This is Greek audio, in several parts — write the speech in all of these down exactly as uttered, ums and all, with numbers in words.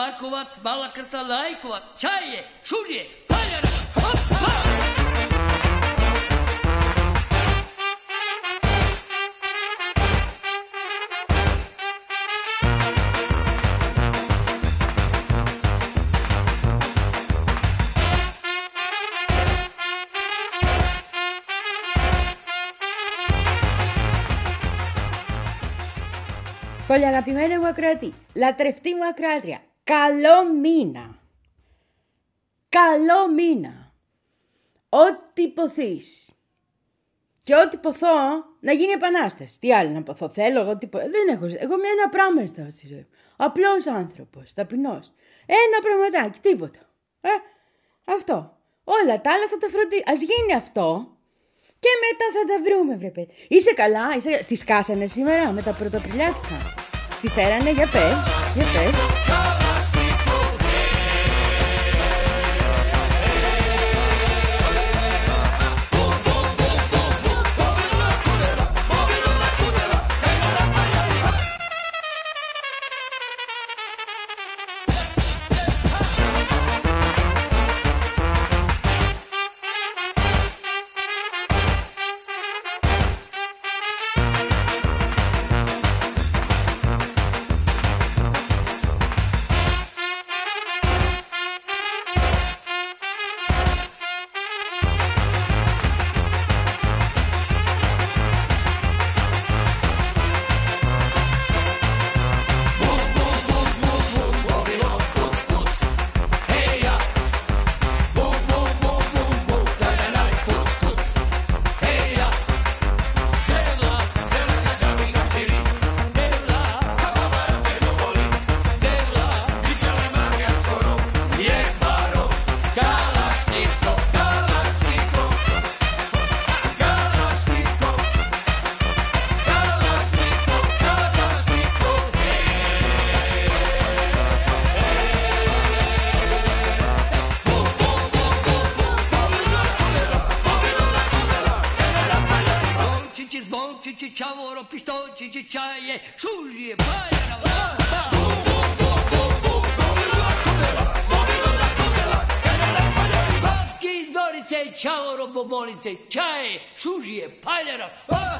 Markovac, Balakrca, Lajkovac, Čaje, Šužje, Paljara, hoppa! Πολύ αγαπημένη μου ακροατή, λατρευτή μου ακροάτρια, καλό μήνα. Καλό μήνα. Ό,τι ποθείς. Και ό,τι ποθώ, να γίνει επανάσταση. Τι άλλο να ποθώ, θέλω εγώ, τι πο... δεν έχω. Εγώ με ένα πράγμα αισθάω στη ζωή. Απλός άνθρωπος, ταπεινός. Ένα πραγματάκι, τίποτα. Ε, αυτό. Όλα τα άλλα θα τα φροντίσω. Ας γίνει αυτό. Και μετά θα τα βρούμε, βρε παιδί. Είσαι καλά, είσαι... Στη σκάσανε σήμερα με τα πρωταπριλιάτικα. Στη φέρανε, για πες, για πες. Čaje, šužije, paljara,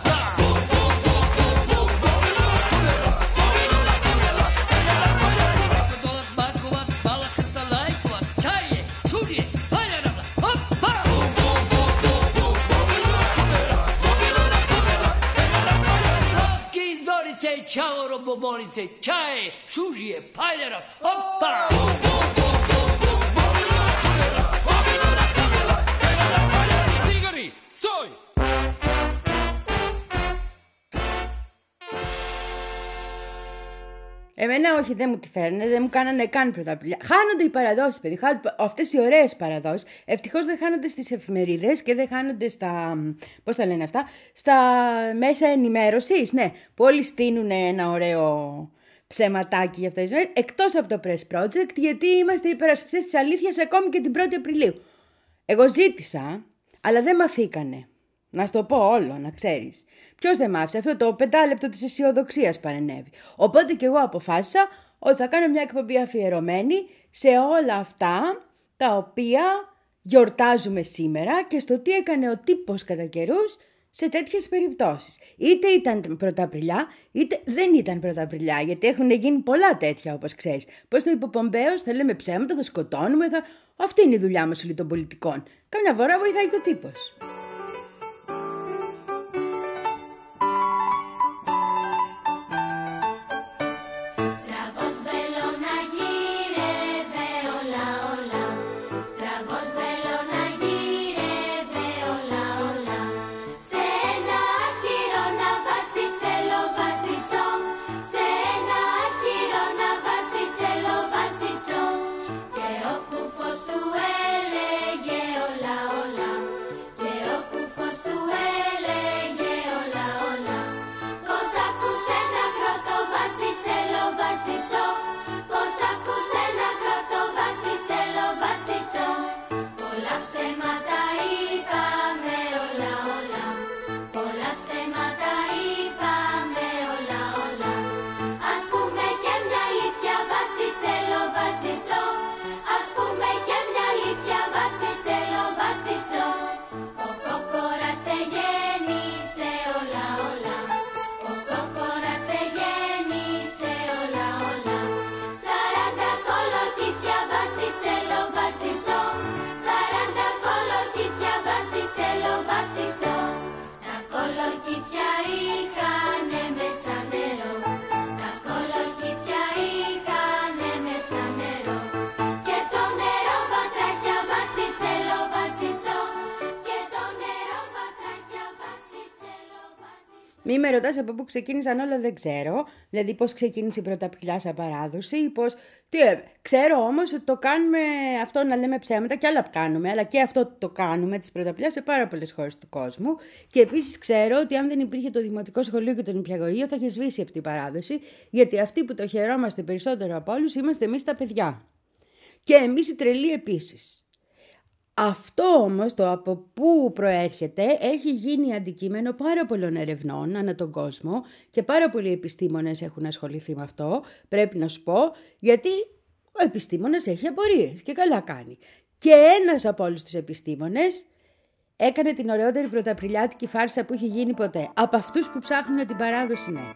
Markovac, Balakrca, Lajkovac, Čaje, šužije, paljara, hoppa! Slavki, Zorice, Čavoro, Bobolice, Čaje, šužije, paljara, hoppa! Εμένα όχι, δεν μου τη φέρνε, δεν μου κάνανε καν πρωταπριλιά. Χάνονται οι παραδόσεις, παιδί. Αυτές οι ωραίες παραδόσεις. Ευτυχώς δεν χάνονται στις εφημερίδες και δεν χάνονται στα. Πώς τα λένε αυτά, στα μέσα ενημέρωσης. Ναι, που όλοι στείνουν ένα ωραίο ψεματάκι για αυτά τη ζωή. Εκτός από το Press Project, γιατί είμαστε υπερασπιστές της αλήθειας ακόμη και την πρώτη Απριλίου. Εγώ ζήτησα, αλλά δεν μαθήκανε. Να σου το πω όλο, να ξέρεις. Ποιος δεν μ' άφησε, αυτό το πεντάλεπτο της αισιοδοξίας παρενέβη. Οπότε και εγώ αποφάσισα ότι θα κάνω μια εκπομπή αφιερωμένη σε όλα αυτά τα οποία γιορτάζουμε σήμερα και στο τι έκανε ο τύπος κατά καιρούς σε τέτοιες περιπτώσεις. Είτε ήταν Πρωταπριλιά, είτε δεν ήταν Πρωταπριλιά, γιατί έχουν γίνει πολλά τέτοια, όπως ξέρεις. Πώς το είπε ο Πομπέος, θα λέμε ψέματα, θα σκοτώνουμε, θα... Αυτή είναι η δουλειά μας όλοι των πολιτικών. Καμιά φορά βοηθάει και ο τύπος. Και ο Μη με ρωτάς από πού ξεκίνησαν όλα, δεν ξέρω. Δηλαδή πώς ξεκίνησε η πρωταπηλιά σαν παράδοση ή πώς... Τι, ε, ξέρω όμως ότι το κάνουμε αυτό, να λέμε ψέματα, και άλλα κάνουμε, αλλά και αυτό το κάνουμε της πρωταπηλιάς σε πάρα πολλές χώρες του κόσμου. Και επίσης ξέρω ότι αν δεν υπήρχε το δημοτικό σχολείο και το νηπιαγωγείο θα είχε σβήσει αυτή η παράδοση, γιατί αυτοί που το χαιρόμαστε περισσότερο από όλους είμαστε εμείς τα παιδιά. Και εμείς οι τρελοί επίσης. Αυτό όμως, το από πού προέρχεται, έχει γίνει αντικείμενο πάρα πολλών ερευνών ανά τον κόσμο και πάρα πολλοί επιστήμονες έχουν ασχοληθεί με αυτό, πρέπει να σου πω, γιατί ο επιστήμονας έχει απορίες και καλά κάνει. Και ένας από όλους τους επιστήμονες έκανε την ωραιότερη πρωταπριλιάτικη φάρσα που έχει γίνει ποτέ. Από αυτούς που ψάχνουν την παράδοση, ναι.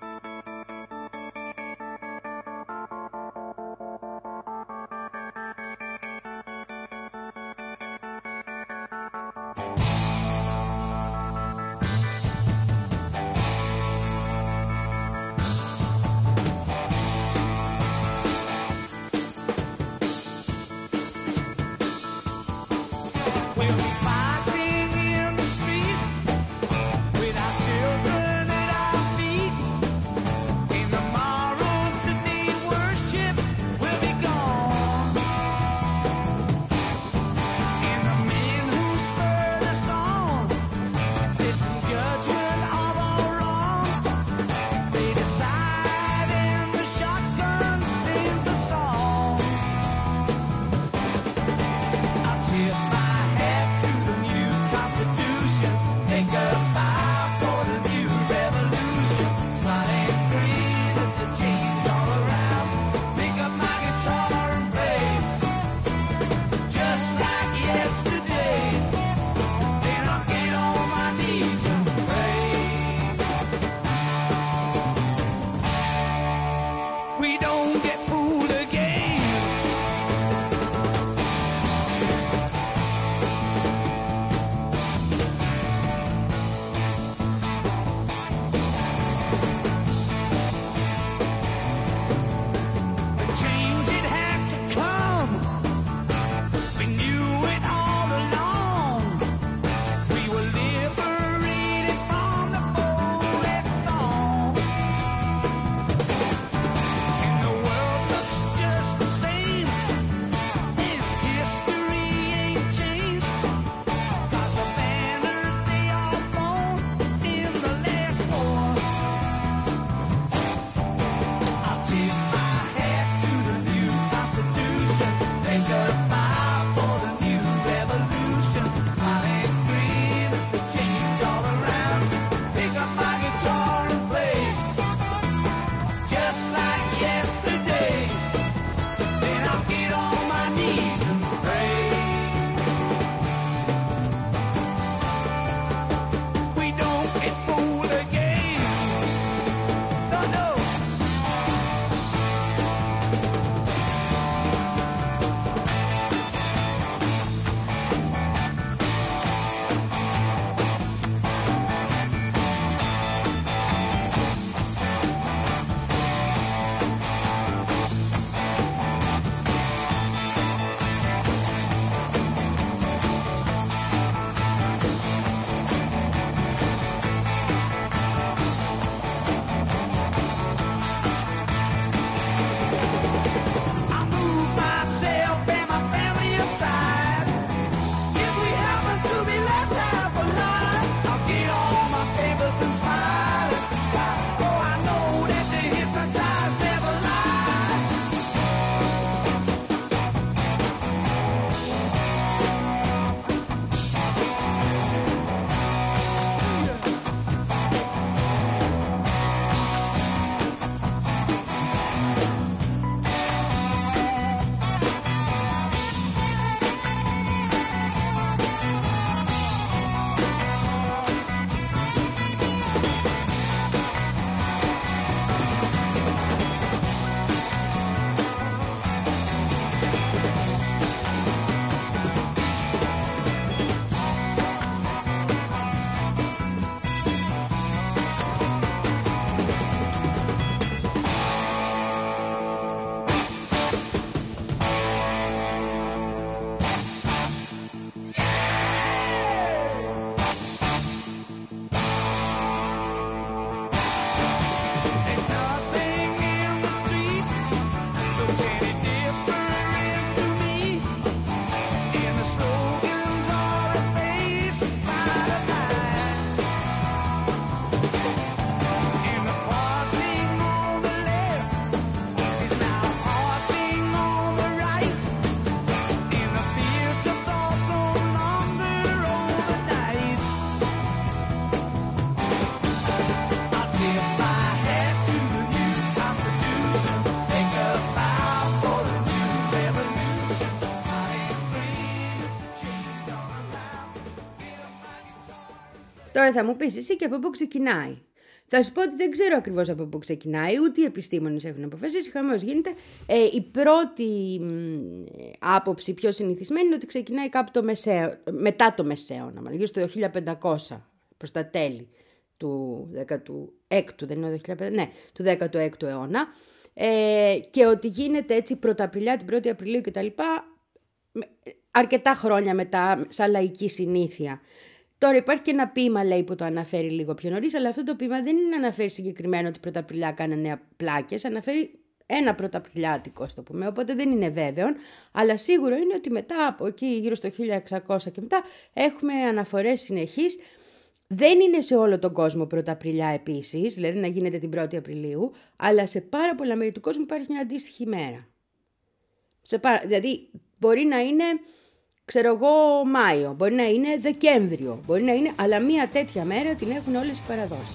Τώρα θα μου πεις εσύ και από πού ξεκινάει. Θα σου πω ότι δεν ξέρω ακριβώς από πού ξεκινάει, ούτε οι επιστήμονες έχουν αποφασίσει. Χαμός γίνεται. Ε, η πρώτη μ, άποψη πιο συνηθισμένη είναι ότι ξεκινάει κάπου το μεσαίο, μετά το Μεσαίωνα, μάλλον στο χίλια πεντακόσια, προς τα τέλη του δέκατου έκτου, δεν είναι το χίλια πεντακόσια, ναι, του δέκατου έκτου αιώνα. Ε, και ότι γίνεται έτσι πρωταπριλιά, την πρώτη Απριλίου κτλ. Αρκετά χρόνια μετά, σαν λαϊκή συνήθεια. Τώρα υπάρχει και ένα ποίημα, λέει, που το αναφέρει λίγο πιο νωρίς, αλλά αυτό το ποίημα δεν είναι να αναφέρει συγκεκριμένο ότι πρωταπριλιά κάνανε πλάκες, αναφέρει ένα πρωταπριλιάτικο, ας το πούμε, οπότε δεν είναι βέβαιο, αλλά σίγουρο είναι ότι μετά από εκεί, γύρω στο χίλια εξακόσια και μετά, έχουμε αναφορές συνεχείς. Δεν είναι σε όλο τον κόσμο πρωταπριλιά επίσης, δηλαδή να γίνεται την πρώτη Απριλίου, αλλά σε πάρα πολλά μέρη του κόσμου υπάρχει μια αντίστοιχη μέρα. Σε πάρα... Δηλαδή μπορεί να είναι, ξέρω εγώ, Μάιο, μπορεί να είναι Δεκέμβριο, μπορεί να είναι, αλλά μια τέτοια μέρα την έχουν όλες οι παραδόσεις.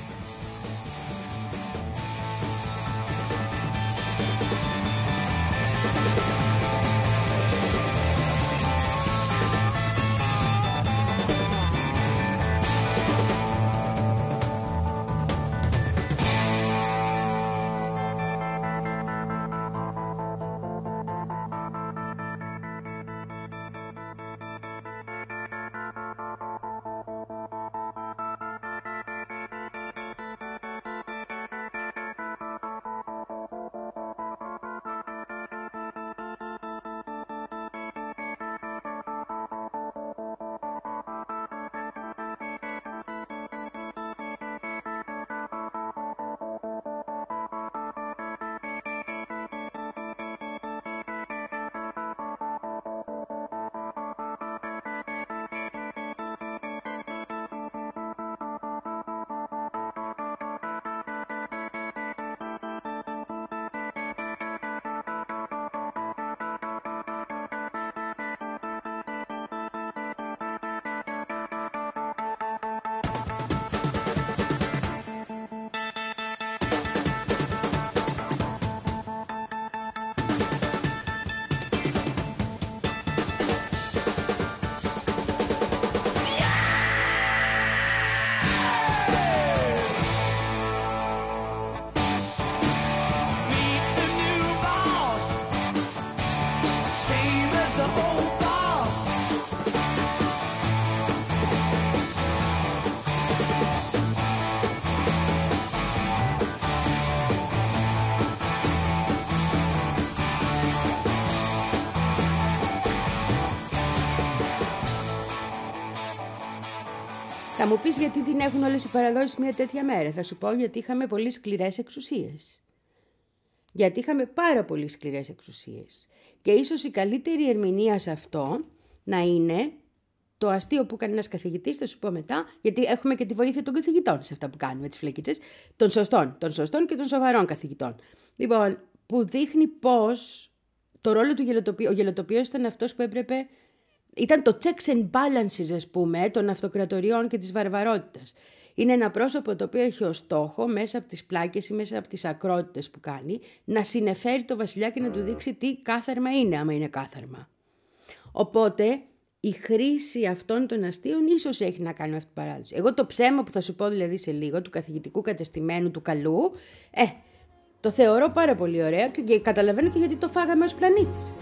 Θα μου πεις γιατί την έχουν όλες οι παραδόσεις μια τέτοια μέρα. Θα σου πω γιατί είχαμε πολύ σκληρές εξουσίες. Γιατί είχαμε πάρα πολύ σκληρές εξουσίες. Και ίσως η καλύτερη ερμηνεία σε αυτό να είναι το αστείο που κάνει ένας καθηγητής, θα σου πω μετά, γιατί έχουμε και τη βοήθεια των καθηγητών σε αυτά που κάνουμε, τις φλεκίτσες, των σωστών, των σωστών και των σοβαρών καθηγητών. Λοιπόν, που δείχνει πώς το ρόλο του γελοτοπίου, ο γελοτοπίος ήταν αυτός που έπρεπε, ήταν το checks and balances, ας πούμε, των αυτοκρατοριών και της βαρβαρότητας. Είναι ένα πρόσωπο το οποίο έχει ως στόχο, μέσα από τις πλάκες ή μέσα από τις ακρότητες που κάνει, να συνεφέρει το βασιλιά και να του δείξει τι κάθαρμα είναι, άμα είναι κάθαρμα. Οπότε, η χρήση αυτών των αστείων ίσως έχει να κάνει με αυτή την παράδοση. Εγώ το ψέμα που θα σου πω δηλαδή σε λίγο, του καθηγητικού κατεστημένου του καλού, ε, το θεωρώ πάρα πολύ ωραία και, και καταλαβαίνω και γιατί το φάγαμε ως πλανήτης.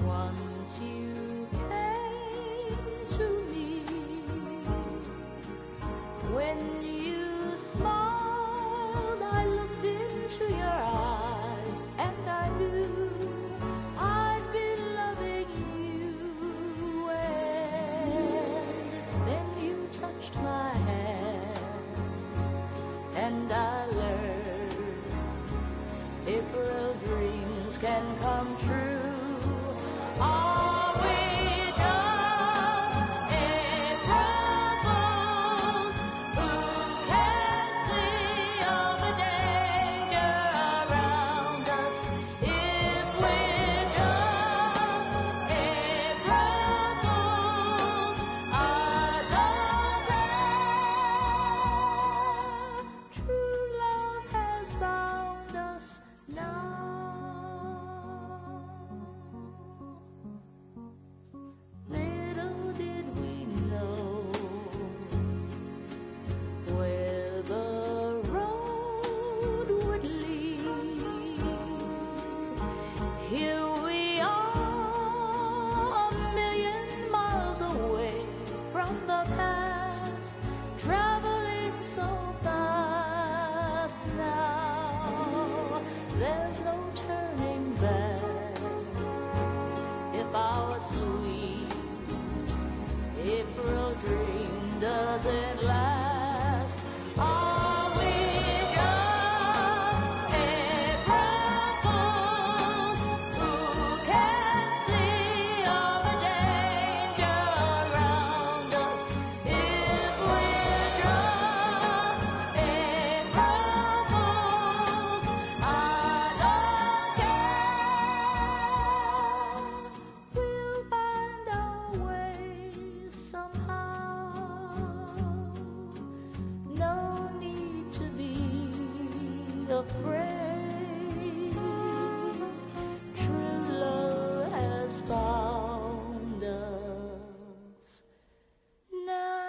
Can come true. Are we just April fools who can see all the danger around us? If we're just April fools, our love true love has found us now. doesn't last. Are we just April who can see all the danger around us? If we're just April I don't care. We'll find our way somehow. No need to be afraid. True love has found us now.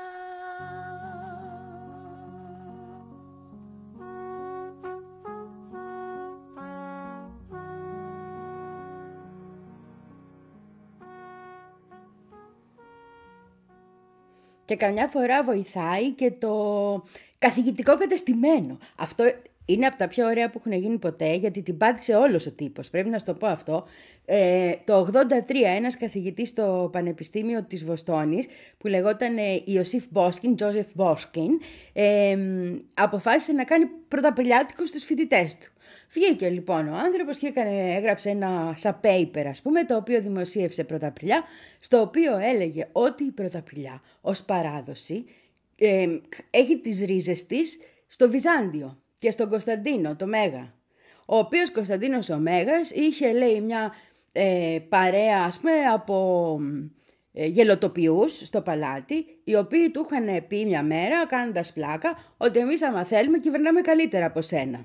Και καμιά φορά βοηθάει και το καθηγητικό κατεστημένο. Αυτό είναι από τα πιο ωραία που έχουν γίνει ποτέ, γιατί την πάτησε όλος ο τύπος. Πρέπει να σου το πω αυτό. Ε, το ογδόντα τρία ένας καθηγητής στο Πανεπιστήμιο της Βοστόνης, που λεγόταν ε, Ιωσήφ Μπόσκιν, Τζόζεφ Μπόσκιν, ε, αποφάσισε να κάνει πρωταπηλιάτικο στους φοιτητές του. Βγήκε λοιπόν ο άνθρωπος και έκανε, έγραψε ένα σαν paper, ας πούμε, το οποίο δημοσίευσε πρωταπηλιά, στο οποίο έλεγε ότι η πρωταπηλιά ως παράδοση ε, έχει τις ρίζες της στο Βυζάντιο και στον Κωνσταντίνο, το Μέγα. Ο οποίος Κωνσταντίνος ο Μέγας είχε, λέει, μια ε, παρέα, ας πούμε, από ε, γελοτοποιούς στο παλάτι, οι οποίοι του είχαν πει μια μέρα, κάνοντας πλάκα, ότι εμείς άμα θέλουμε κυβερνάμε καλύτερα από σένα.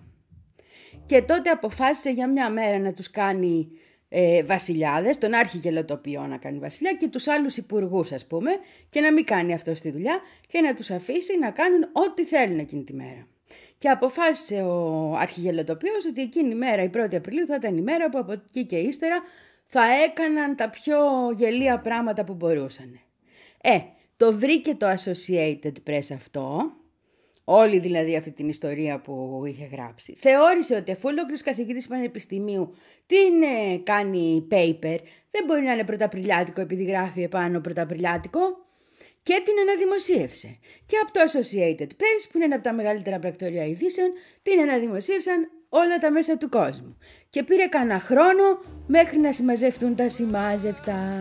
Και τότε αποφάσισε για μια μέρα να τους κάνει ε, βασιλιάδες, τον αρχιγελοτοποιό να κάνει βασιλιά και τους άλλους υπουργούς, ας πούμε, και να μην κάνει αυτό στη δουλειά και να τους αφήσει να κάνουν ό,τι θέλουν εκείνη τη μέρα. Και αποφάσισε ο αρχιγελοτοποιός ότι εκείνη η μέρα, η πρώτη Απριλίου, θα ήταν η μέρα που από εκεί και ύστερα θα έκαναν τα πιο γελία πράγματα που μπορούσαν. Ε, το βρήκε το Associated Press αυτό, όλη δηλαδή αυτή την ιστορία που είχε γράψει. Θεώρησε ότι αφού ολόκληρος καθηγητής πανεπιστημίου την ε, κάνει paper, δεν μπορεί να είναι πρωταπριλιάτικο επειδή γράφει επάνω πρωταπριλιάτικο, και την αναδημοσίευσε. Και από το Associated Press, που είναι ένα από τα μεγαλύτερα πρακτορία ειδήσεων, την αναδημοσίευσαν όλα τα μέσα του κόσμου. Και πήρε κανένα χρόνο μέχρι να συμμαζευτούν τα συμμάζευτα.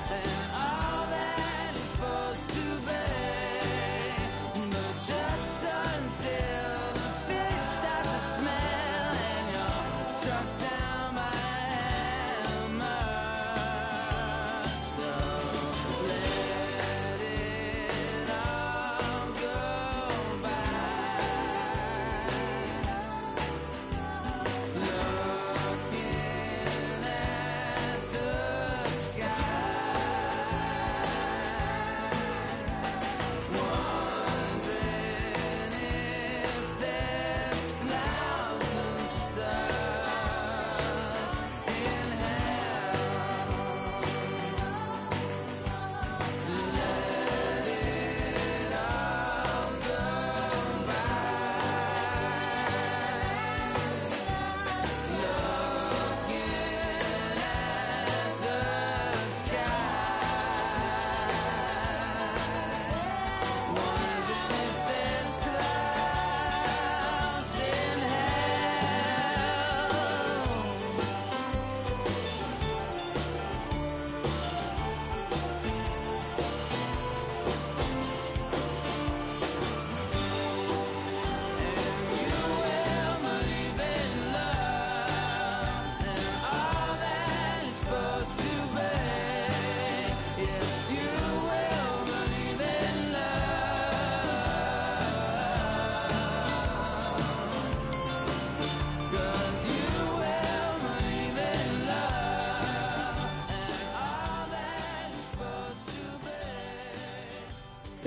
Just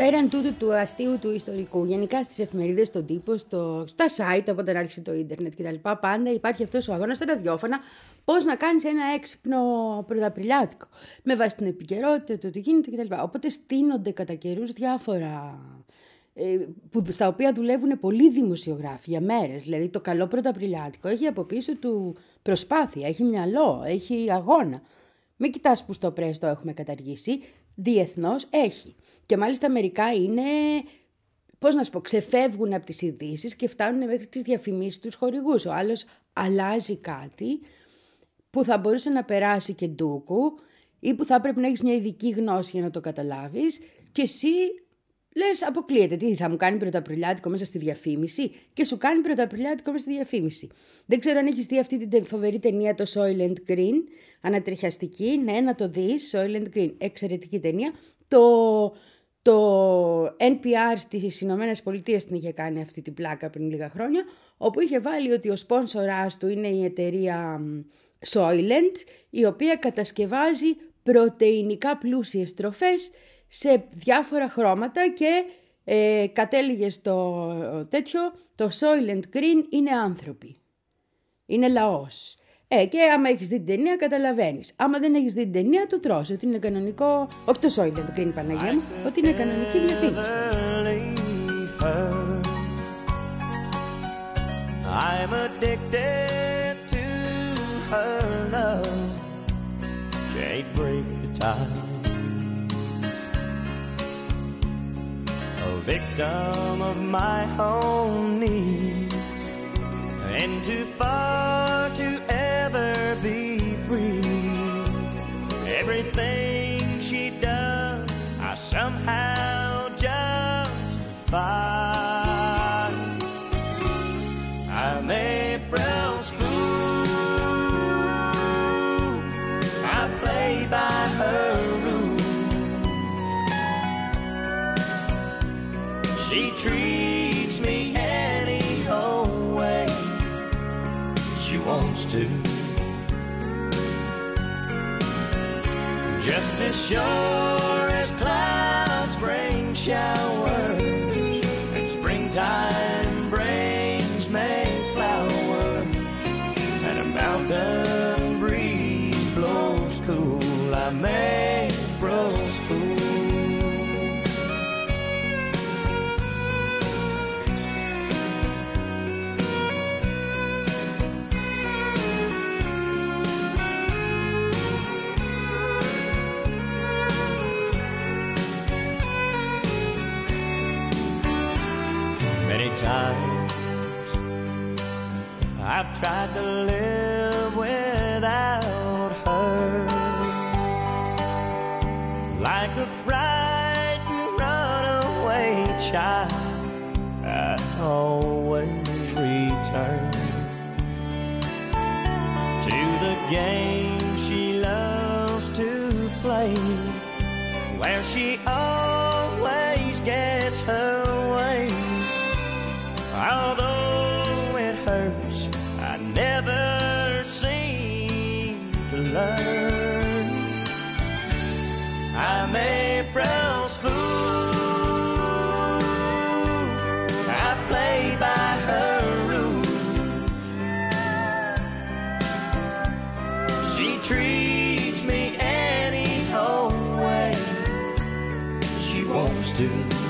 Πέραν τούτου του αστείου του ιστορικού, γενικά στις εφημερίδες, στον τύπο, στο, στα site, από όταν άρχισε το ίντερνετ κτλ. Πάντα υπάρχει αυτός ο αγώνας στα ραδιόφωνα, πώς να κάνεις ένα έξυπνο πρωταπριλιάτικο, με βάση την επικαιρότητα, το τι γίνεται κτλ. Οπότε στείνονται κατά καιρούς διάφορα, ε, που, στα οποία δουλεύουν πολλοί δημοσιογράφοι για μέρες. Δηλαδή το καλό πρωταπριλιάτικο έχει από πίσω του προσπάθεια, έχει μυαλό, έχει αγώνα. Μην κοιτάς που στο πρες το έχουμε καταργήσει, διεθνώς έχει. Και μάλιστα μερικά είναι, πώς να σου πω, ξεφεύγουν από τις ειδήσεις και φτάνουν μέχρι τις διαφημίσεις τους χορηγούς. Ο άλλος αλλάζει κάτι που θα μπορούσε να περάσει και ντούκου ή που θα πρέπει να έχεις μια ειδική γνώση για να το καταλάβεις και εσύ λες αποκλείεται. Τι θα μου κάνει πρωταπριλιάτικο μέσα στη διαφήμιση και σου κάνει πρωταπριλιάτικο μέσα στη διαφήμιση. Δεν ξέρω αν έχεις δει αυτή την φοβερή ταινία το Soylent Green, ανατριχιαστική. Ναι, να το δεις, Soylent Green, εξαιρετική ταινία. Το, το N P R στις Ηνωμένες Πολιτείες την είχε κάνει αυτή την πλάκα πριν λίγα χρόνια, όπου είχε βάλει ότι ο σπόνσορας του είναι η εταιρεία Soylent, η οποία κατασκευάζει πρωτεϊνικά πλούσιες τροφές σε διάφορα χρώματα και ε, κατέληγε στο τέτοιο, το Soylent Green είναι άνθρωποι. Είναι λαός. Ε, και άμα έχεις δει την ταινία καταλαβαίνεις. Άμα δεν έχεις δει την ταινία το τρως, ότι είναι κανονικό, όχι το Soylent Green Παναγία μου, ότι είναι κανονική διαφήμιση. I'm addicted to her love. Can't break the ties. A victim of my own needs, and too far to ever be free. Everything she does, I somehow justify. I'm April's fool. I play by her rules. She treats me any old way she wants to. Just as sure as clouds bring showers and springtime brings May flowers and a mountain breeze blows cool, I'm April's fool. Times I've tried to live without her, like a frightened runaway child. I always return to the game she loves to play, where she always gets her way. Although it hurts, I never seem to learn. I'm April's fool. I play by her rules. She treats me any old way she wants to.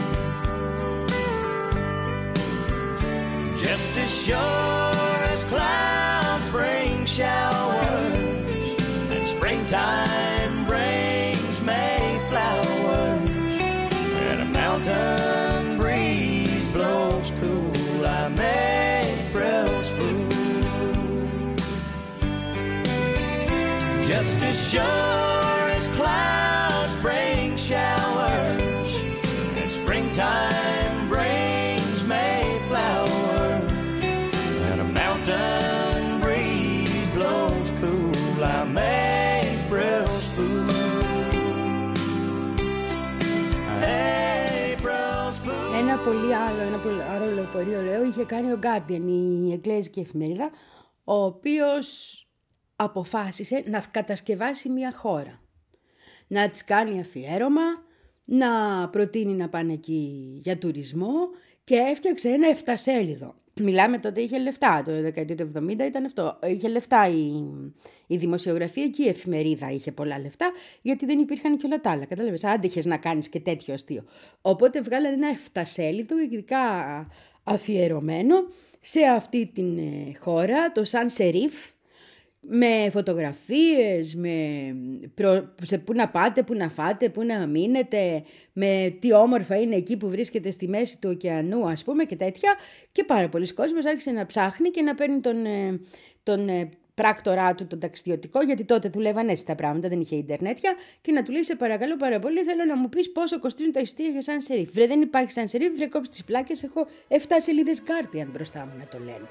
Just as sure as clouds bring showers and springtime brings May flowers and a mountain breeze blows cool, I'm April's fool. Just as sure as clouds bring showers and springtime brings May flowers and a mountain breeze blows cool, I'm April's fool. April's fool. Ένα πολύ άλλο, ένα πολύ άλλο πολύ ωραίο είχε κάνει ο Guardian, η εγγλέζικη εφημερίδα, ο οποίος αποφάσισε να κατασκευάσει μια χώρα. Να της κάνει αφιέρωμα, να προτείνει να πάνε εκεί για τουρισμό και έφτιαξε ένα εφτασέλιδο. Μιλάμε, τότε είχε λεφτά, το δεκαετία του εβδομήντα ήταν αυτό. Είχε λεφτά η, η δημοσιογραφία και η εφημερίδα είχε πολλά λεφτά, γιατί δεν υπήρχαν και όλα τα άλλα. Κατάλαβες, άντεχες να κάνεις και τέτοιο αστείο. Οπότε βγάλανε ένα εφτασέλιδο, ειδικά αφιερωμένο σε αυτή την χώρα, το Σαν Σερίφ, με φωτογραφίες, με προ... σε πού να πάτε, πού να φάτε, πού να μείνετε, με τι όμορφα είναι εκεί που βρίσκεται στη μέση του ωκεανού, ας πούμε, και τέτοια. Και πάρα πολλοί κόσμος άρχισε να ψάχνει και να παίρνει τον, τον πράκτορά του, τον ταξιδιωτικό, γιατί τότε δουλεύαν έτσι τα πράγματα, δεν είχε ιντερνέτια, και να του λέει: σε παρακαλώ πάρα πολύ, θέλω να μου πεις πόσο κοστίζουν τα εισιτήρια για Σαν Σερίφ. Βρε, δεν υπάρχει Σαν Σερίφ, βρε, κόψει τις πλάκες, έχω εφτά σελίδες Guardian μπροστά μου να το λένε.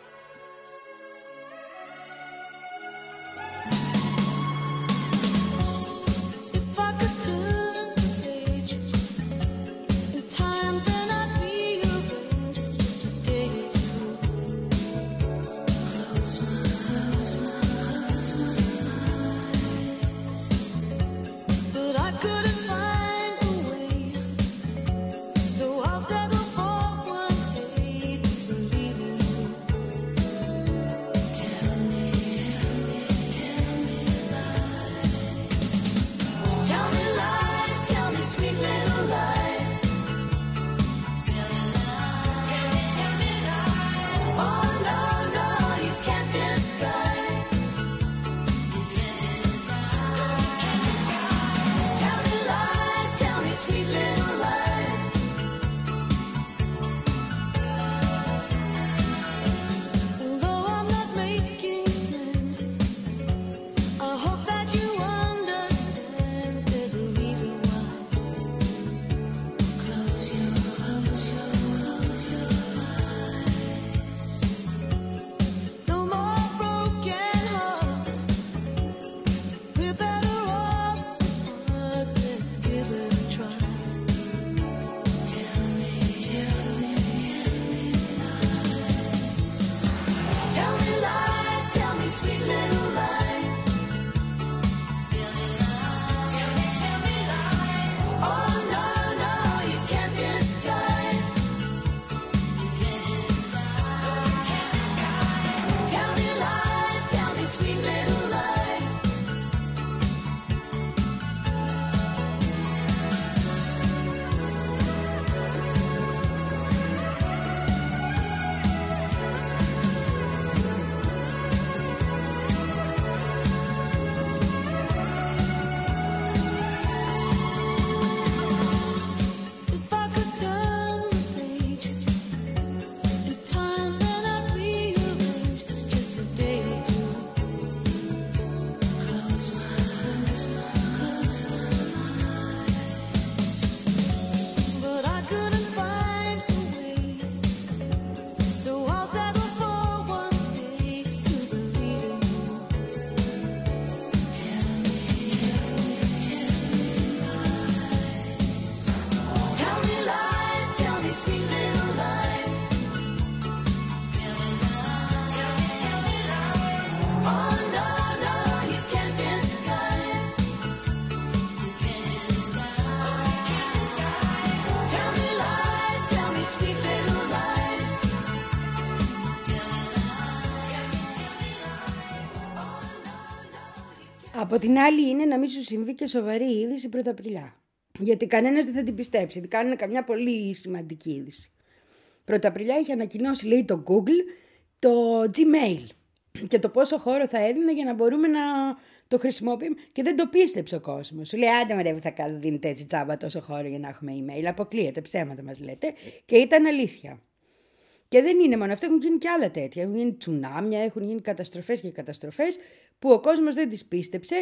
Από την άλλη είναι να μην σου συμβεί και σοβαρή είδηση Πρωταπριλιά. Γιατί κανένας δεν θα την πιστέψει. Δεν κάνουν καμιά πολύ σημαντική είδηση. Πρωταπριλιά είχε ανακοινώσει, λέει, το Google, το Gmail. Και το πόσο χώρο θα έδινε για να μπορούμε να το χρησιμοποιούμε. Και δεν το πίστεψε ο κόσμος. Σου λέει, άντε μωρέ, θα κάνω, δίνετε έτσι τσάμπα τόσο χώρο για να έχουμε email. Αποκλείεται, ψέματα μας λέτε. Και ήταν αλήθεια. Και δεν είναι μόνο αυτό, έχουν γίνει και άλλα τέτοια. Έχουν γίνει τσουνάμια, έχουν γίνει καταστροφές και καταστροφές που ο κόσμος δεν τις πίστεψε,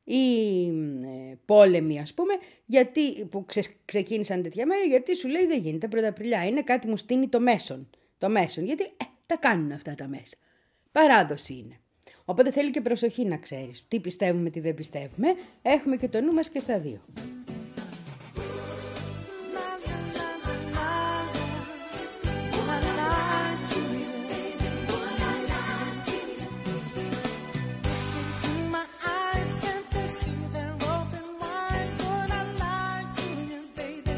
ή ε, πόλεμοι, ας πούμε, γιατί, που ξε, ξεκίνησαν τέτοια μέρα, γιατί σου λέει δεν γίνεται Πρωταπριλιά. Είναι κάτι μου στείνει το μέσον. Το μέσον, γιατί ε, τα κάνουν αυτά τα μέσα. Παράδοση είναι. Οπότε θέλει και προσοχή να ξέρεις. Τι πιστεύουμε, τι δεν πιστεύουμε. Έχουμε και το νου μας και στα δύο. Baby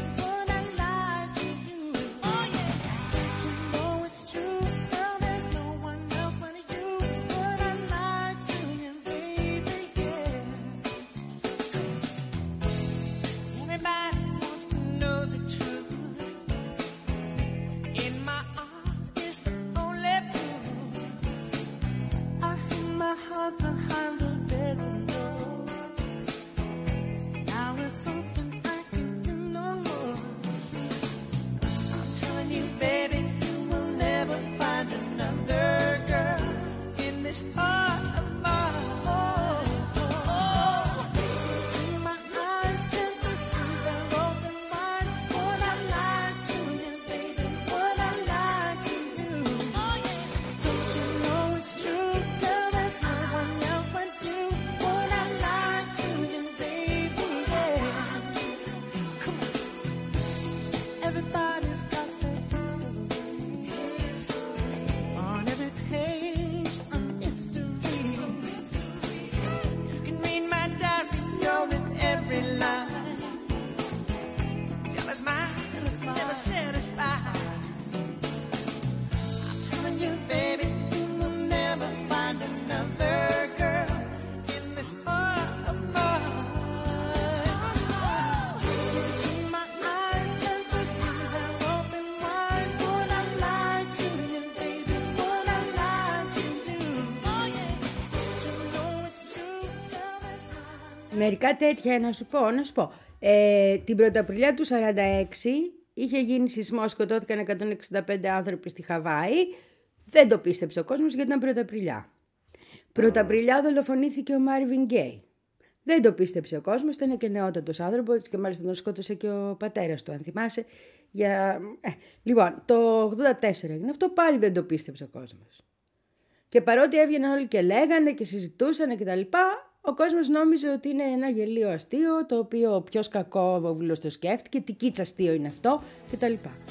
Μερικά τέτοια να σου πω, να σου πω. Ε, την Πρωταπριλιά του σαράντα έξι είχε γίνει σεισμός, σκοτώθηκαν εκατόν εξήντα πέντε άνθρωποι στη Χαβάη. Δεν το πίστεψε ο κόσμος γιατί ήταν Πρωταπριλιά. Πρωταπριλιά δολοφονήθηκε ο Μάρβιν Γκέι. Δεν το πίστεψε ο κόσμος, ήταν και νεότατος άνθρωπος και μάλιστα τον σκότωσε και ο πατέρας του, αν θυμάσαι. Για... Ε, λοιπόν, το ογδόντα τέσσερα έγινε αυτό, πάλι δεν το πίστεψε ο κόσμος. Και παρότι έβγαιναν όλοι και λέγανε και συζητούσαν κτλ., ο κόσμος νόμιζε ότι είναι ένα γελίο αστείο, το οποίο ο πιο κακόβουλος το σκέφτηκε, τι κίτσα αστείο είναι αυτό κτλ.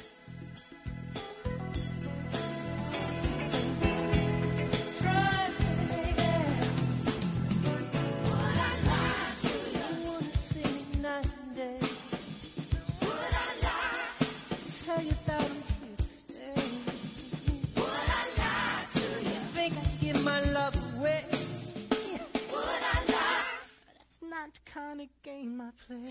Not the kind of game I play.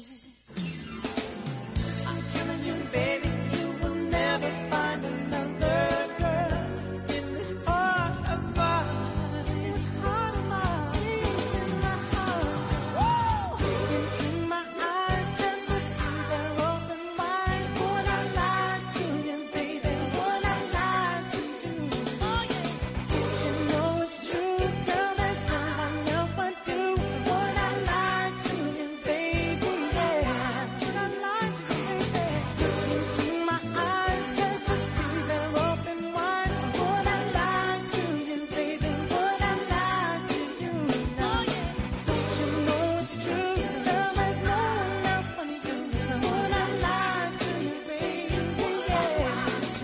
I'm telling you, baby, you will never find another girl in this heart of mine. This heart of mine, in my heart. Woo! Into my eyes, can't you see they're open wide? Would I lie to you, baby? Would I lie to you? Oh yeah. You know it's true, girl. There's no one else but you. Would I lie to you, baby? Yeah. Would I lie to you, baby? Into my eyes, can't you see they're open wide? Would I lie to you, baby? Would I lie to you? No, yeah. You know it's true, girl. There's no one else but you. So would I lie to you, baby? Yeah.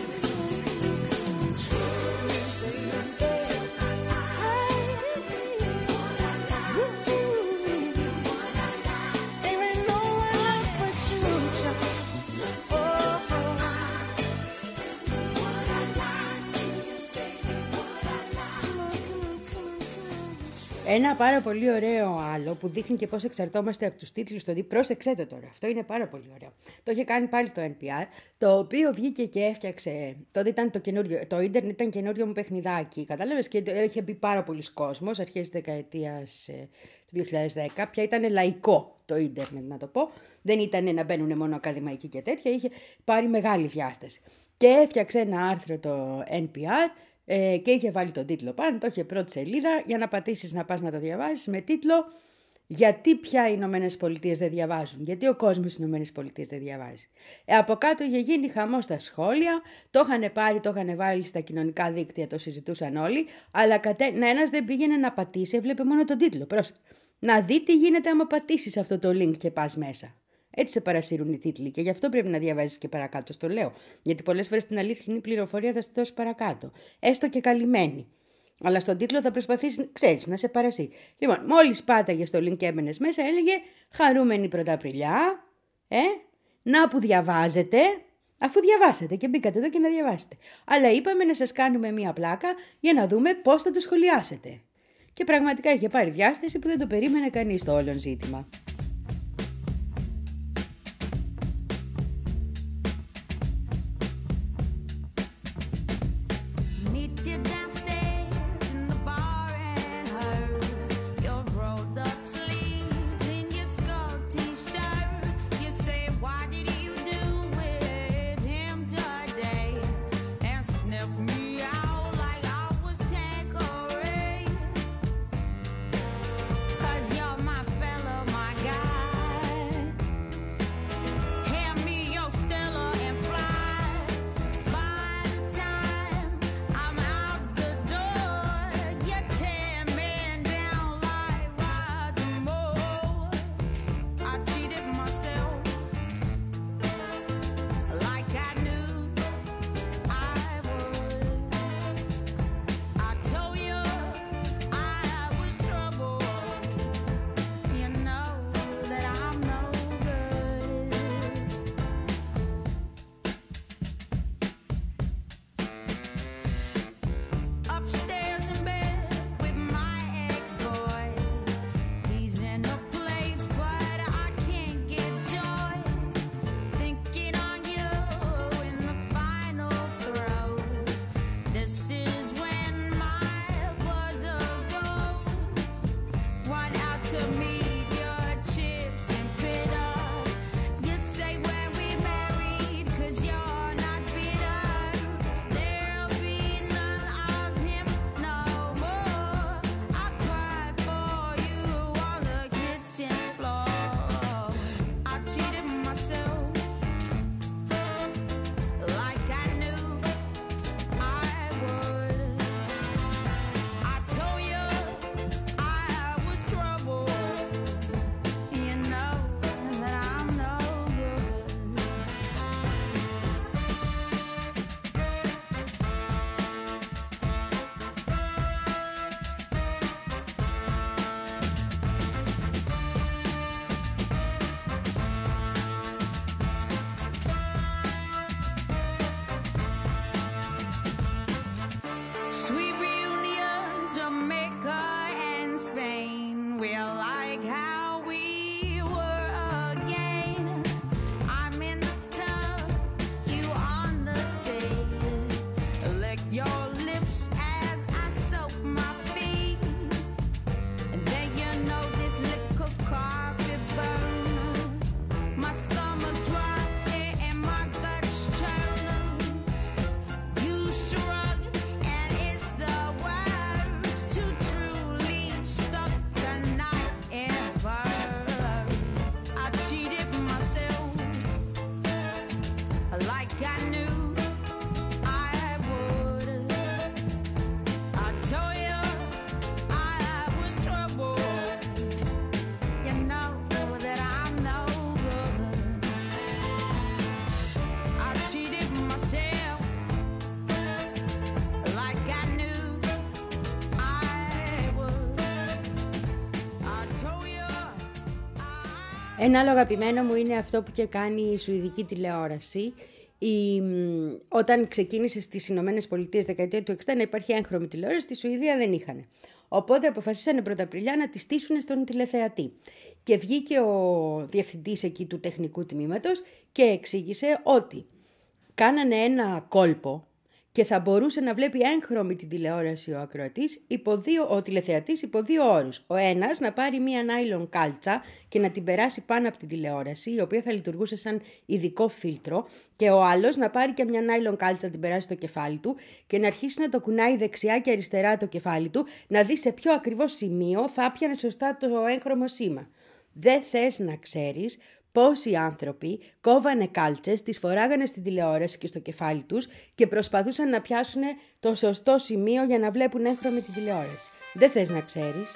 Trust me, baby. Hey, there ain't no one else but you, child. Oh, Ένα πάρα πολύ ωραίο άλλο που δείχνει και πώς εξαρτώμαστε από τους τίτλους στο δι. Πρόσεξέ το τώρα. Αυτό είναι πάρα πολύ ωραίο. Το είχε κάνει πάλι το εν πι αρ, το οποίο βγήκε και έφτιαξε. Τότε ήταν το καινούριο. Το ίντερνετ ήταν καινούριο μου παιχνιδάκι. Κατάλαβες, και είχε μπει πάρα πολλοί κόσμος αρχές της δεκαετίας ε, του δύο χιλιάδες δέκα. Πια ήταν λαϊκό το ίντερνετ, να το πω. Δεν ήταν να μπαίνουν μόνο ακαδημαϊκοί και τέτοια. Είχε πάρει μεγάλη διάσταση. Και έφτιαξε ένα άρθρο το εν πι αρ. Ε, και είχε βάλει τον τίτλο πάνω, το είχε πρώτη σελίδα για να πατήσεις να πας να το διαβάσεις με τίτλο «Γιατί πια οι Ηνωμένες Πολιτείες δεν διαβάζουν, γιατί ο κόσμος στις Ηνωμένες Πολιτείες δεν διαβάζει». Ε, από κάτω είχε γίνει χαμός στα σχόλια, το είχαν πάρει, το είχαν βάλει στα κοινωνικά δίκτυα, το συζητούσαν όλοι, αλλά κανένας δεν πήγαινε να πατήσει, έβλεπε μόνο τον τίτλο. Πρόσεχε. Να δει τι γίνεται άμα πατήσεις αυτό το link και πας μέσα. Έτσι σε παρασύρουν οι τίτλοι και γι' αυτό πρέπει να διαβάζεις και παρακάτω, στο λέω. Γιατί πολλές φορές την αλήθινη πληροφορία θα στη δώσει παρακάτω. Έστω και καλυμμένη. Αλλά στον τίτλο θα προσπαθήσει, ξέρεις, να σε παρασύρει. Λοιπόν, μόλις πάταγε στο link και έμπαινες μέσα, έλεγε «Χαρούμενη Πρωταπριλιά, ε, να που διαβάζετε», αφού διαβάσατε και μπήκατε εδώ και να διαβάσετε. Αλλά είπαμε να σας κάνουμε μία πλάκα για να δούμε πώς θα το σχολιάσετε. Και πραγματικά είχε πάρει διάσταση που δεν το περίμενε κανείς το όλον ζήτημα. to meet your Ένα άλλο αγαπημένο μου είναι αυτό που είχε κάνει η σουηδική τηλεόραση. Η, όταν ξεκίνησε στις Ηνωμένες Πολιτείες δεκαετία του εξήντα να υπάρχει έγχρωμη τηλεόραση, στη Σουηδία δεν είχαν. Οπότε αποφασίσανε πρωταπριλιά να τη στήσουν στον τηλεθεατή. Και βγήκε ο διευθυντής εκεί του τεχνικού τμήματος και εξήγησε ότι κάνανε ένα κόλπο και θα μπορούσε να βλέπει έγχρωμη την τηλεόραση ο ακροατής, υπό δύο, ο τηλεθεατής υπό δύο όρους. Ο ένας να πάρει μία νάιλον κάλτσα και να την περάσει πάνω από την τηλεόραση, η οποία θα λειτουργούσε σαν ειδικό φίλτρο, και ο άλλος να πάρει και μια νάιλον κάλτσα να την περάσει στο κεφάλι του και να αρχίσει να το κουνάει δεξιά και αριστερά το κεφάλι του, να δει σε ποιο ακριβώς σημείο θα πιανε σωστά το έγχρωμο σήμα. Δεν θες να ξέρεις πόσοι άνθρωποι κόβανε κάλτσες, τις φοράγανε στην τηλεόραση και στο κεφάλι τους και προσπαθούσαν να πιάσουν το σωστό σημείο για να βλέπουν έγχρωμη την τηλεόραση. Δεν θες να ξέρεις.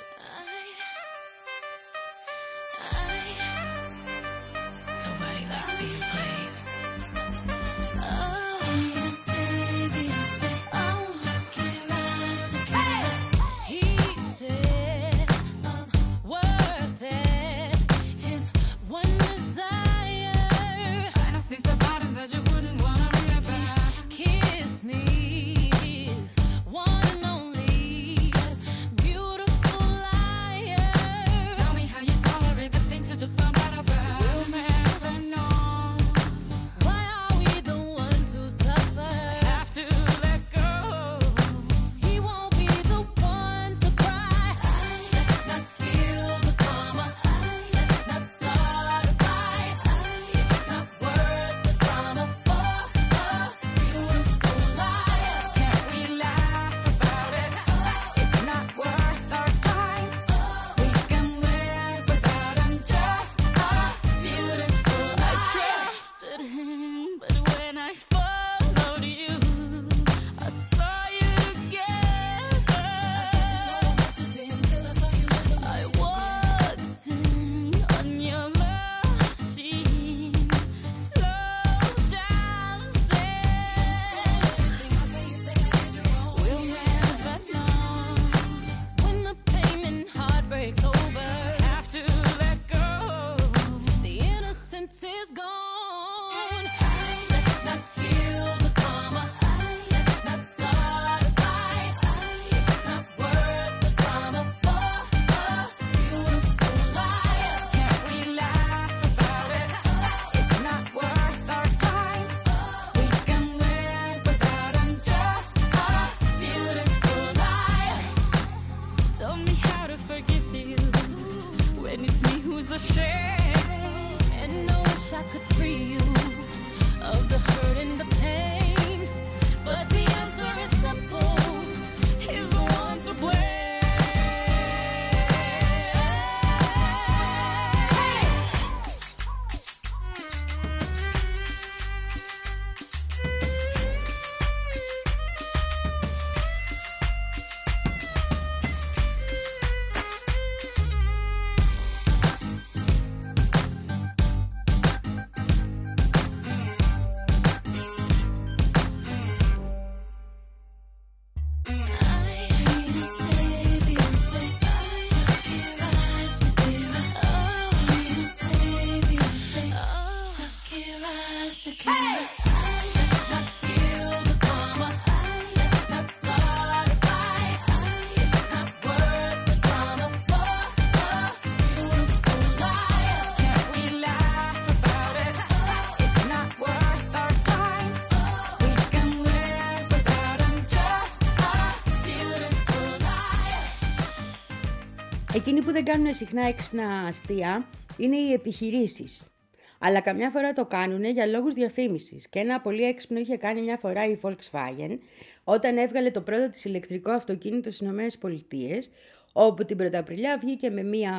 Εκείνοι που δεν κάνουν συχνά έξυπνα αστεία είναι οι επιχειρήσεις. Αλλά καμιά φορά το κάνουν για λόγους διαφήμισης. Και ένα πολύ έξυπνο είχε κάνει μια φορά η Volkswagen όταν έβγαλε το πρώτο της ηλεκτρικό αυτοκίνητο στις Ηνωμένες Πολιτείες, όπου την Πρωταπριλιά βγήκε με μια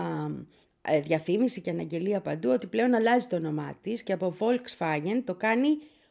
διαφήμιση και αναγγελία παντού ότι πλέον αλλάζει το όνομά της και από Volkswagen το κάνει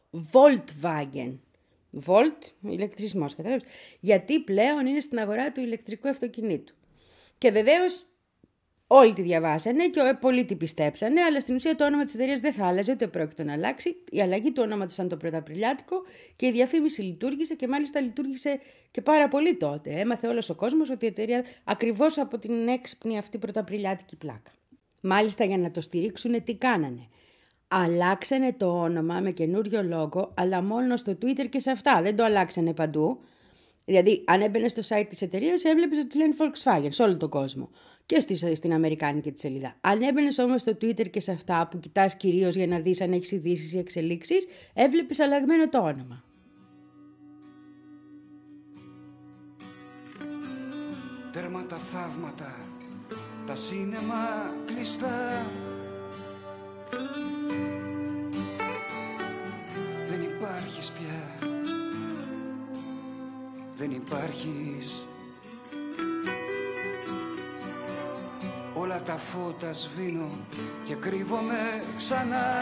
Voltwagen. Volt, ηλεκτρισμός, καταλάβεις. Γιατί πλέον είναι στην αγορά του ηλεκτρικού αυτοκινήτου. Και βεβαίως όλοι τη διαβάσανε και πολλοί την πιστέψανε, αλλά στην ουσία το όνομα της εταιρείας δεν θα άλλαζε, ούτε πρόκειται να αλλάξει. Η αλλαγή του ονόματος ήταν το Πρωταπριλιάτικο και η διαφήμιση λειτουργήσε και μάλιστα λειτουργήσε και πάρα πολύ τότε. Έμαθε όλος ο κόσμος ότι η εταιρεία ακριβώς από την έξυπνη αυτή Πρωταπριλιάτικη πλάκα. Μάλιστα για να το στηρίξουν τι κάνανε. Αλλάξανε το όνομα με καινούριο λόγο, αλλά μόνο στο Twitter και σε αυτά. Δεν το αλλάξανε παντού. Δηλαδή, αν έμπαινε στο site της εταιρείας, έβλεπες ότι λένε Volkswagen σε όλο τον κόσμο. Και στη, στην αμερικάνικη τη σελίδα. Αν έμπαινες όμως στο Twitter και σε αυτά που κοιτάς κυρίως για να δεις αν έχεις ειδήσεις ή εξελίξεις, έβλεπες αλλαγμένο το όνομα. Τέρμα τα θαύματα, τα σίνεμα κλειστά. Δεν υπάρχεις πια, δεν υπάρχεις. Όλα τα φώτα σβήνω και κρύβομαι ξανά.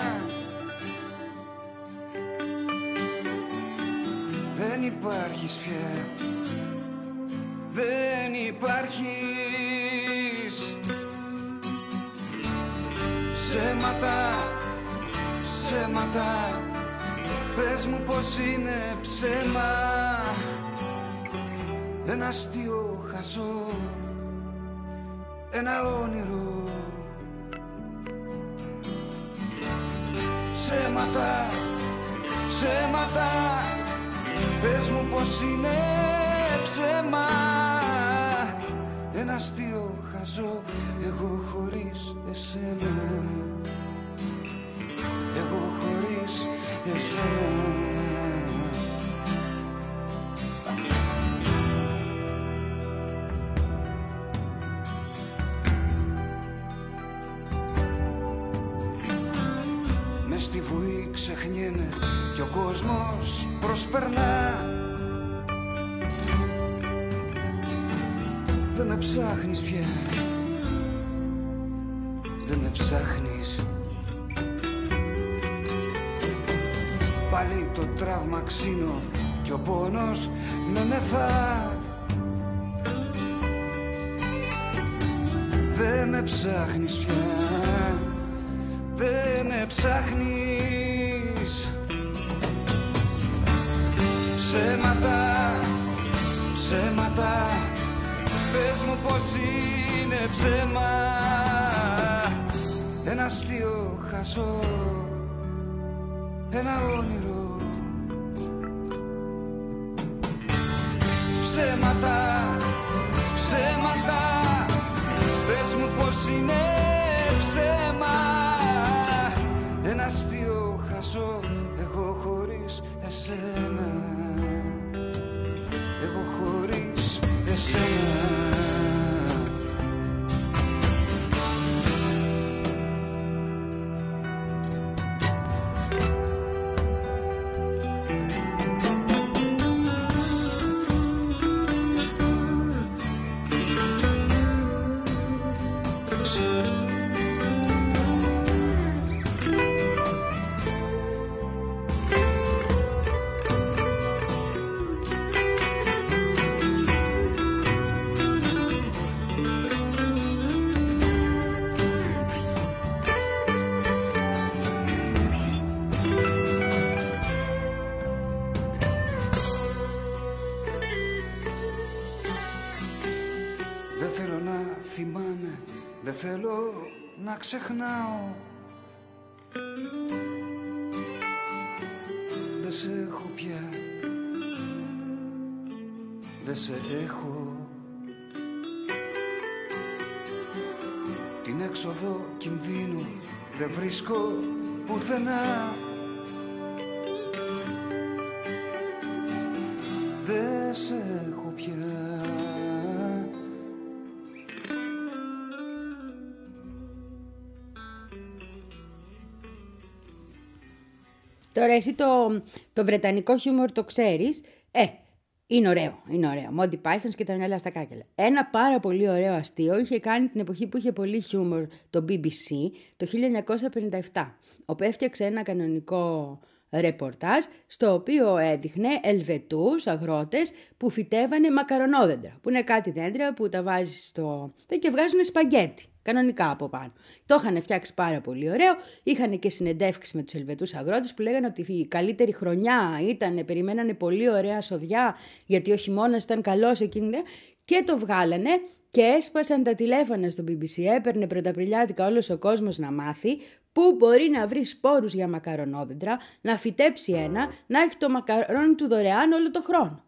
Δεν υπάρχεις πια, δεν υπάρχεις. Ψέματα, ψέματα, πες μου πως είναι ψέμα. Ένα αστείο χαζό, ένα όνειρο. Ψέματα, ψέματα, πες μου πως είναι ψέμα. Ένα αστείο χαζό, εγώ χωρίς εσένα, εγώ χωρίς εσένα. Μες στη βουή ξεχνιέμαι κι ο κόσμος προσπερνά. Δεν με ψάχνεις πια, δεν με ψάχνεις. Πάλι το τραύμα ξύνω κι ο πόνος με μεθά. Δεν με ψάχνεις πια, δεν με ψάχνεις. Ψέματα, ψέματα, πες μου πως είναι ψέμα. Ένα αστείο χαζό, ένα όνειρο. Ψέματα, ψέματα, πες μου πως είναι ψέμα. Ένα αστείο χαζό, εγώ χωρίς εσένα, εγώ χωρίς εσένα. Δεν θέλω να ξεχνάω. Δεν σε έχω πια, δεν σε έχω. Την έξοδο κινδύνου δεν βρίσκω πουθενά. Δεν σε έχω πια. Τώρα εσύ το, το βρετανικό χιούμορ το ξέρεις. Ε, είναι ωραίο, είναι ωραίο. Monty Pythons και τα μυαλά στα κάκελα. Ένα πάρα πολύ ωραίο αστείο είχε κάνει την εποχή που είχε πολύ χιούμορ το μπι μπι σι το χίλια εννιακόσια πενήντα επτά. Όπου έφτιαξε ένα κανονικό ρεπορτάζ στο οποίο έδειχνε Ελβετούς αγρότες που φυτεύανε μακαρονόδεντρα, που είναι κάτι δέντρα που τα βάζεις στο... και βγάζουν σπαγκέτι. Κανονικά από πάνω. Το είχαν φτιάξει πάρα πολύ ωραίο. Είχαν και συνεντεύξεις με τους Ελβετούς αγρότες που λέγανε ότι η καλύτερη χρονιά ήταν, περιμένανε πολύ ωραία σοδιά, γιατί ο χειμώνας ήταν καλός εκείνη. Και το βγάλανε και έσπασαν τα τηλέφωνα στο μπι μπι σι. Έπαιρνε πρωταπριλιάτικα όλος ο κόσμος να μάθει πού μπορεί να βρει σπόρους για μακαρονόδεντρα, να φυτέψει ένα, να έχει το μακαρόνι του δωρεάν όλο το χρόνο.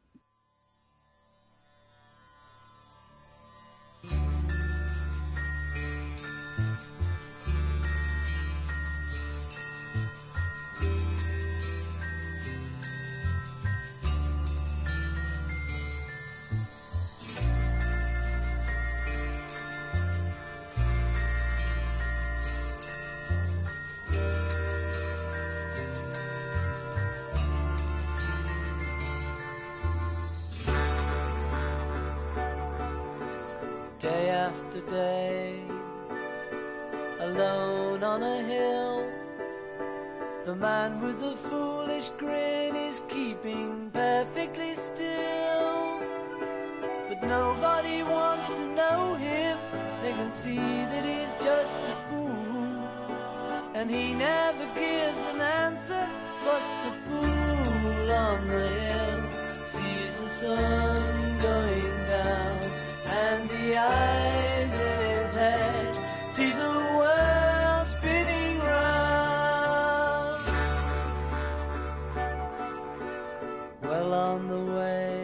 Day after day, alone on a hill, the man with the foolish grin is keeping perfectly still. But nobody wants to know him, they can see that he's just a fool. And he never gives an answer, but the fool on the hill sees the sun going down. And the eyes in his head see the world spinning round. Well on the way,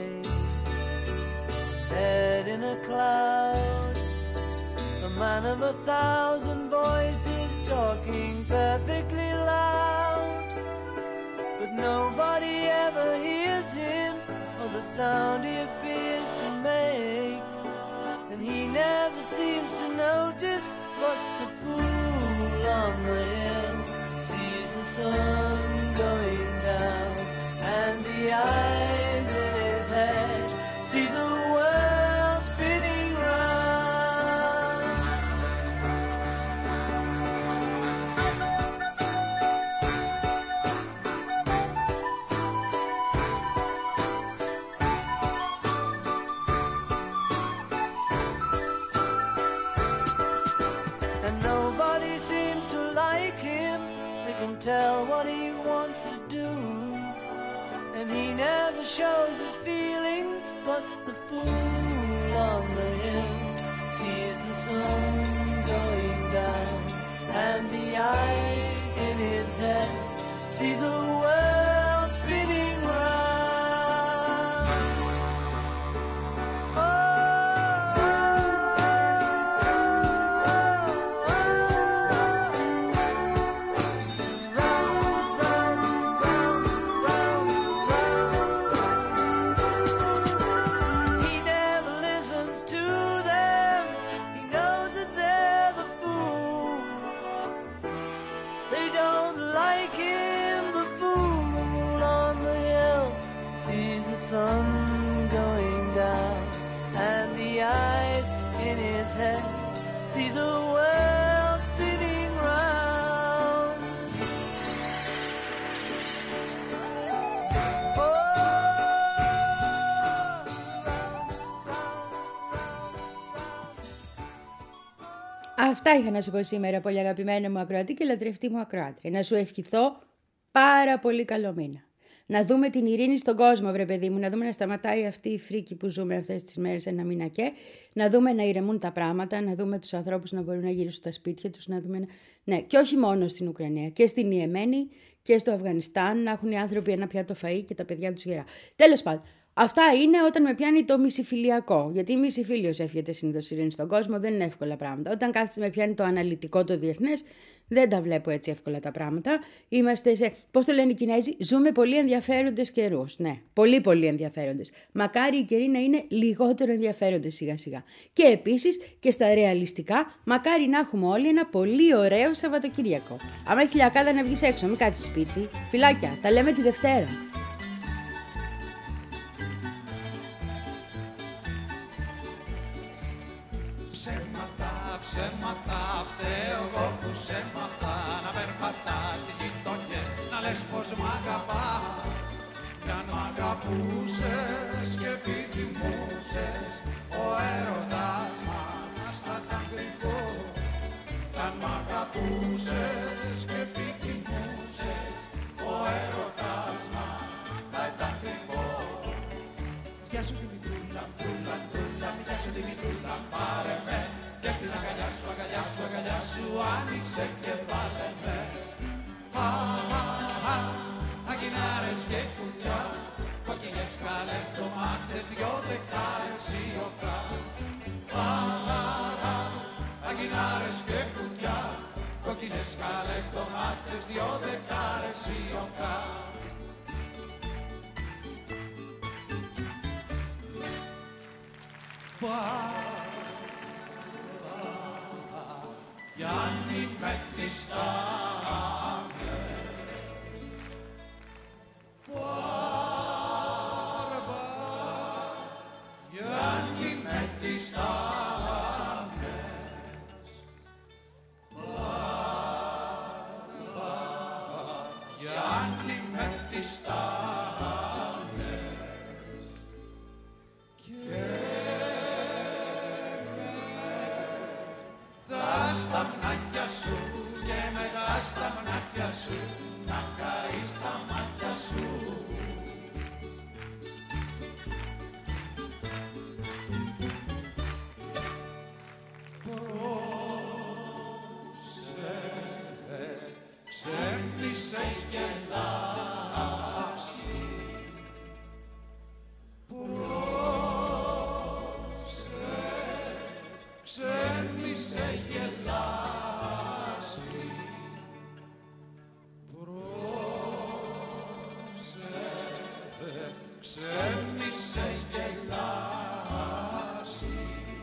head in a cloud, a man of a thousand voices talking perfectly loud. But nobody ever hears him or the sound he appears to make. And he never seems to notice, but the fool on the hill sees the sun going down. And the eyes in his head see the world spinning round. And nobody seems to like him, they can tell what he wants to do. And he never shows his feelings, but the fool on the hill sees the sun going down. And the eyes in his head see the world spinning round. Oh, sun going down, and the eyes in his head see the world spinning round. Oh, Αυτά είχα να σου πω σήμερα, πολύ αγαπημένα μου ακροατή και λατρευτή μου ακροάτρια. Να σου ευχηθώ πάρα πολύ καλό μήνα. Να δούμε την ειρήνη στον κόσμο, βρε παιδί μου, να δούμε να σταματάει αυτή η φρίκη που ζούμε αυτές τις μέρες, ένα μήνα και, να δούμε να ηρεμούν τα πράγματα, να δούμε τους ανθρώπους να μπορούν να γυρίσουν στα σπίτια τους, να δούμε... Να... Ναι, και όχι μόνο στην Ουκρανία, και στην Ιεμένη και στο Αφγανιστάν, να έχουν οι άνθρωποι ένα πιάτο φαΐ και τα παιδιά τους γερά. Τέλος πάντων, αυτά είναι όταν με πιάνει το μισηφιλιακό. Γιατί η μισηφίλιος εύχεται συνήθως ειρήνη στον κόσμο, δεν είναι εύκολα πράγματα. Όταν κάθεσαι με πιάνει το αναλυτικό, το διεθνές, δεν τα βλέπω έτσι εύκολα τα πράγματα. Είμαστε σε, πώς το λένε οι Κινέζοι, ζούμε πολύ ενδιαφέροντες καιρούς. Ναι, πολύ πολύ ενδιαφέροντες. Μακάρι οι καιροί να είναι λιγότερο ενδιαφέροντες σιγά σιγά. Και επίσης και στα ρεαλιστικά, μακάρι να έχουμε όλοι ένα πολύ ωραίο Σαββατοκύριακο. Άμα έχει λιακάδα να βγεις έξω, μην κάτσεις σπίτι. Φιλάκια, τα λέμε τη Δευτέρα. Ψέματα, φταίω εγώ που ψέματα να περπατάς τις γειτονιές, να λες πως αγαπούσες και επιθυμούσες, ο έρωτας μας θα ήταν κρυφός. Αν μ' αγαπούσες και επιθυμούσες, ο έρωτας μας θα ήταν κρυφός. Γεια σου Δημητρούλα, τρούλα, τρούλα, γεια σου Δημητρούλα, πάρε με και στην αγκαλιά σου, αγκαλιά σου, αγκαλιά σου, άνοιξε και βάλε με. Α, α, α, αγκινάρες και κουνιά, κόκκινες καλές ντομάτες, δυο δεκάρες ή οκτά. Α, α, α, αγκινάρες και κουνιά, κόκκινες καλές ντομάτες, δυο δεκάρες ή οκτά. Γιάννη με τις στάμες, Μπάρμπα, Γιάννη με τις στάμες, Μπάρμπα, Γιάννη με τις στάμες και στα μνάκια σου και μετά στα μνάκια σου να καείς τα μάτια σου. Πρόσεξε, ξέμπλησε γελάσει. Πρόσεξε, ξέμπλησε γελάσει. Ξέμισε γελάσει.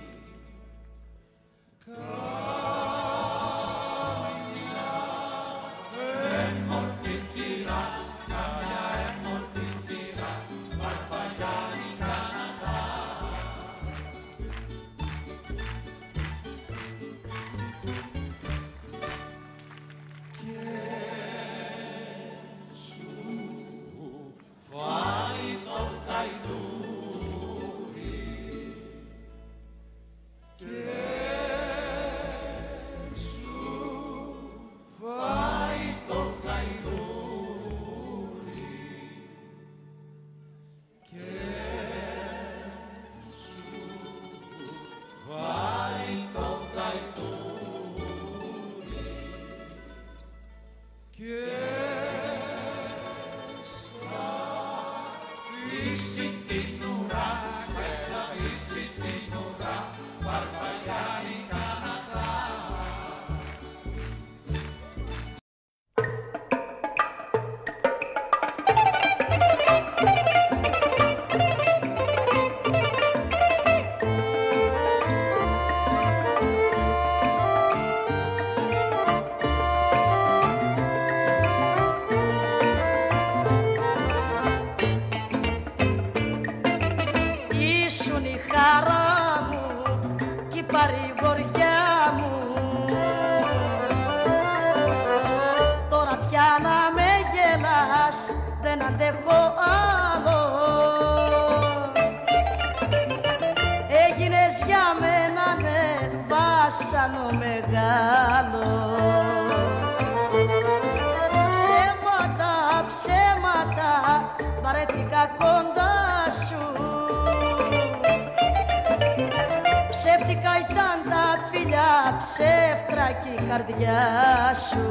Καμιά έμορφη τυρά, καμιά έμορφη τυρά, Παρπαγιάννη Καναδά. Και σου φάει το καηδούρι και σου φάει το καηδούρι και σου φάει το καηδούρι και αφήσει την ουρά και σ' αφήσει την ουρά, Παρπαγιάννη Καναδά. Ήσουν η χαρά μου κι η παρηγοριά μου. Τώρα πια να με γελάς, δεν αντέχω άλλο. Έγινες για μένα ναι, βάσανο μεγάλο. Ψέματα, ψέματα, βαρέθηκα κοντά σου. Ψεύτικα ήταν τα φιλιά, ψεύτρα κι η καρδιά σου.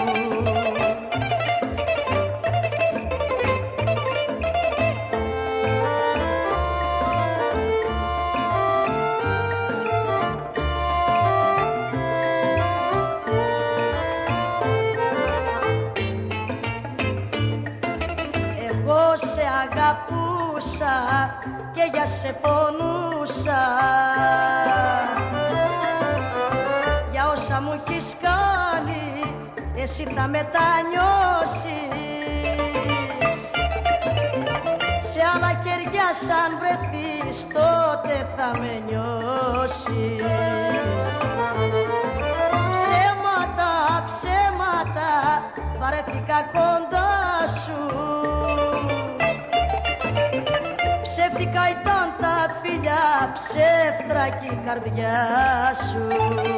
Εγώ σε αγαπούσα και για σε πονούσα, για όσα μου έχεις κάνει εσύ θα μετανιώσεις. Σε άλλα χέρια σαν βρεθείς τότε θα με νιώσεις. Ψέματα, ψέματα, βαρέθηκα κοντά σου. φιλιά, ψεύτρα κι η καρδιά σου.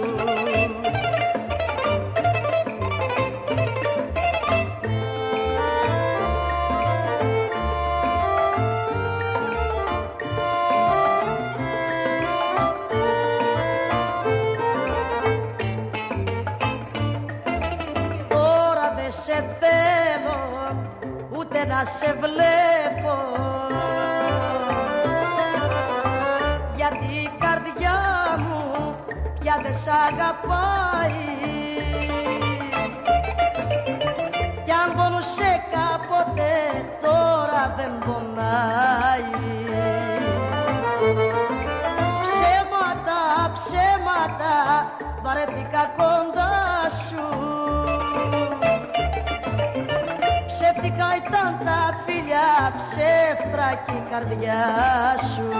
Τώρα δε σε θέλω, ούτε να σε βλέπω, γιατί η καρδιά μου πια δε σ' αγαπάει. Κι αν πονούσε κάποτε, τώρα δεν πονάει. Ψέματα, ψέματα, βαρέθηκα κοντά σου. Ψεύτικα ήταν τα φιλιά, ψεύτρα κι η καρδιά σου.